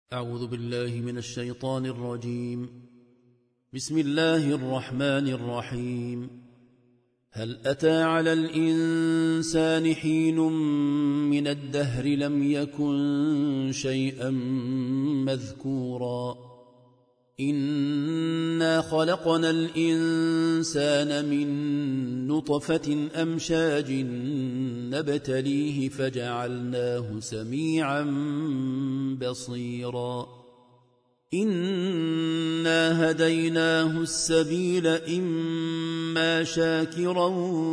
أعوذ بالله من الشيطان الرجيم. بسم الله الرحمن الرحيم. هل أتى على الإنسان حين من الدهر لم يكن شيئا مذكورا إنا خلقنا الإنسان من نطفة أمشاج نبتليه فجعلناه سميعا بصيرا إنا هديناه السبيل إما شاكرا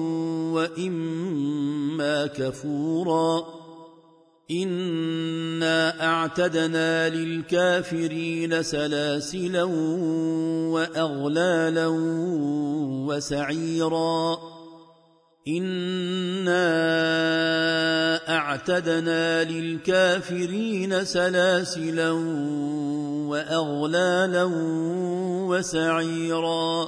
وإما كفورا إنا أعتدنا للكافرين سلاسلا وأغلالا وسعيرا إنا أعتدنا للكافرين سلاسلا وأغلالا وسعيرا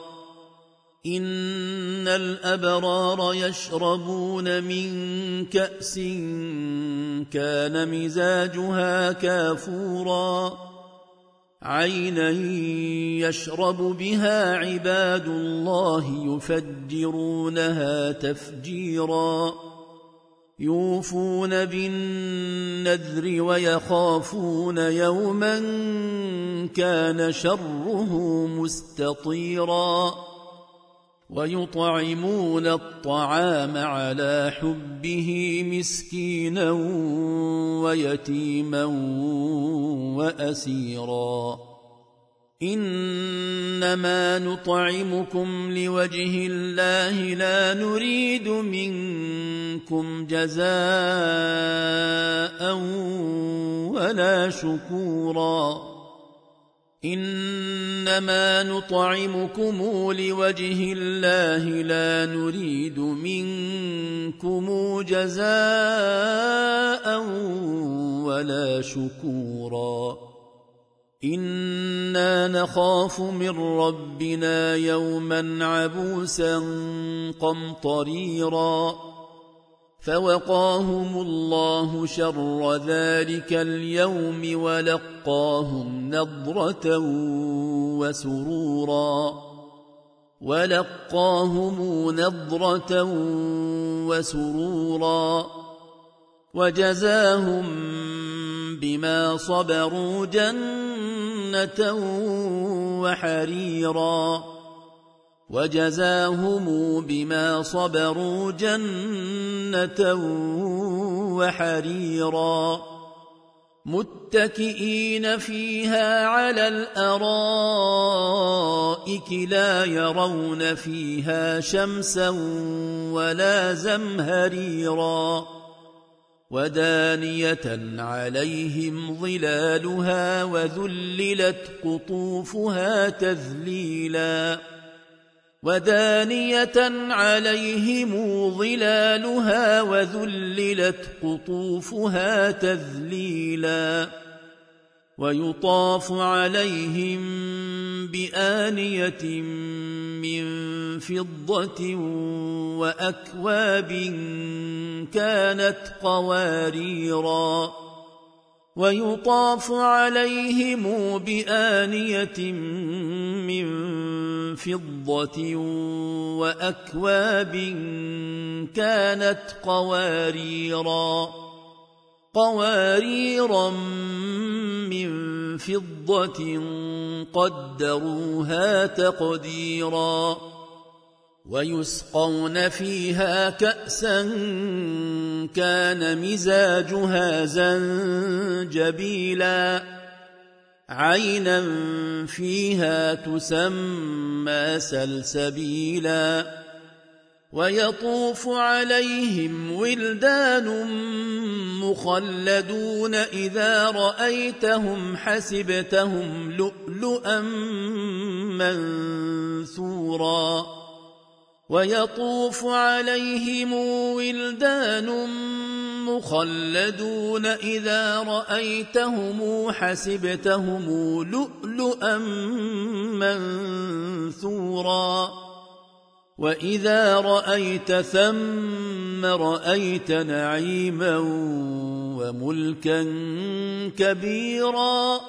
إن الأبرار يشربون من كأس كان مزاجها كافورا عينا يشرب بها عباد الله يفجرونها تفجيرا يوفون بالنذر ويخافون يوما كان شره مستطيرا ويطعمون الطعام على حبه مسكينا ويتيما وأسيرا إنما نطعمكم لوجه الله لا نريد منكم جزاء ولا شكورا إنما نطعمكم لوجه الله لا نريد منكم جزاء ولا شكورا إنا نخاف من ربنا يوما عبوسا قمطريرا فوقاهم الله شر ذلك اليوم ولقاهم نضرة وسرورا وجزاهم بما صبروا جنة وحريرا متكئين فيها على الأرائك لا يرون فيها شمسا ولا زمهريرا ودانية عليهم ظلالها وذللت قطوفها تذليلا ويطاف عليهم بآنية من فضة وأكواب كانت قواريرا من فضة قدروها تقديرا ويسقون فيها كأسا كان مزاجها زنجبيلا عينا فيها تسمى سلسبيلا ويطوف عليهم ولدان مخلدون إذا رأيتهم حسبتهم لؤلؤا منثورا ويطوف عليهم ولدان مخلدون إذا رأيتهم حسبتهم لؤلؤا منثورا وإذا رأيت ثم رأيت نعيما وملكا كبيرا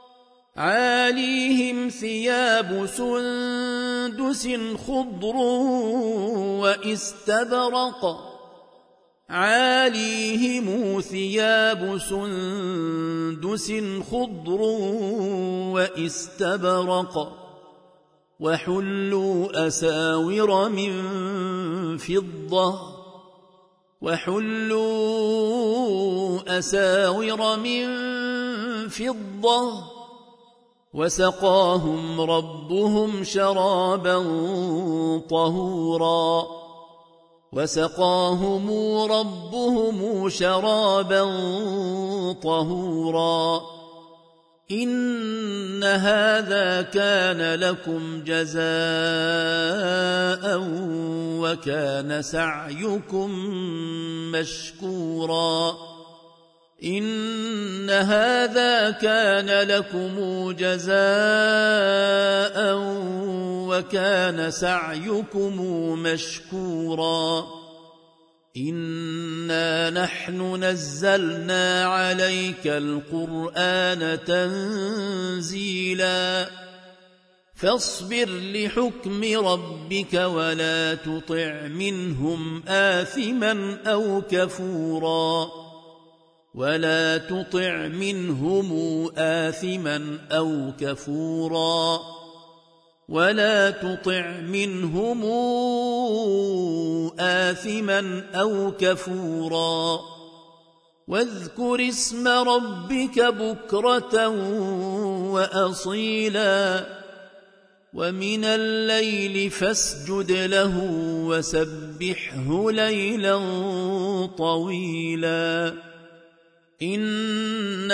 عاليهم ثياب سندس خضر واستبرق عاليهم ثياب سندس خضر واستبرق وحلوا أساور من فضة وسقاهم ربهم شرابا طهورا إن هذا كان لكم جزاء وكان سعيكم مشكورا إنا نحن نزلنا عليك القرآن تنزيلا فاصبر لحكم ربك ولا تطع منهم آثما أو كفورا واذكر اسم ربك بكرة وأصيلا ومن الليل فاسجد له وسبحه ليلا طويلا إن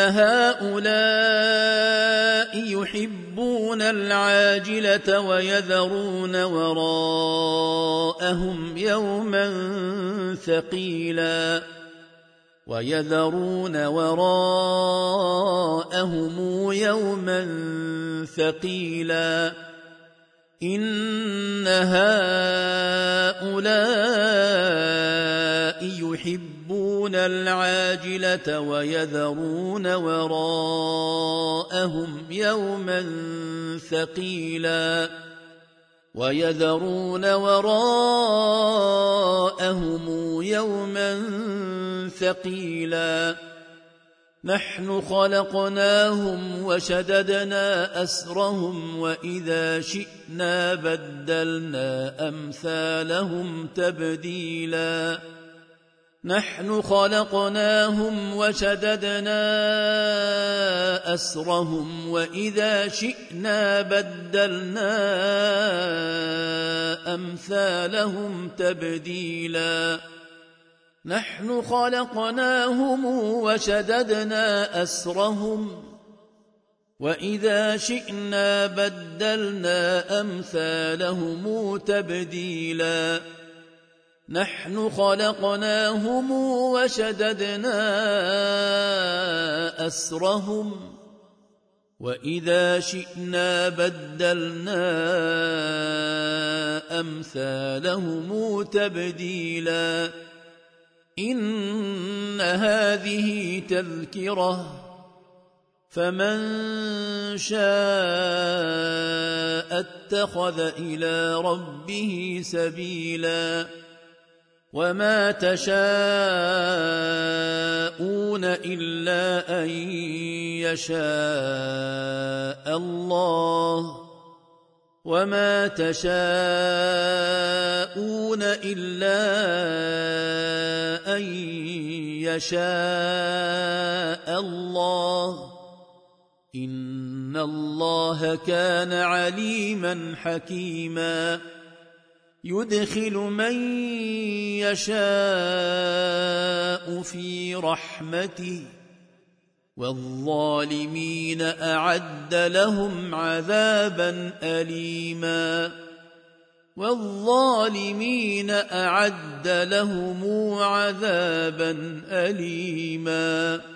هؤلاء يحبون العاجلة ويذرون وراءهم يوما ثقيلا إن هؤلاء يحبون العاجلة ويذرون وراءهم يوما ثقيلا نحن خلقناهم وشددنا أسرهم وإذا شئنا بدلنا أمثالهم تبديلا نحن خلقناهم وشددنا أسرهم وإذا شئنا بدلنا أمثالهم تبديلا نحن خلقناهم وشددنا أسرهم وإذا شئنا بدلنا أمثالهم تبديلا إن هذه تذكرة فمن شاء اتخذ إلى ربه سبيلا وما تشاءون إلا أن يشاء الله وما تشاءون إلا أن يشاء الله إن الله كان عليما حكيما يدخل من يشاء في رحمته والظالمين أعد لهم عذابا أليما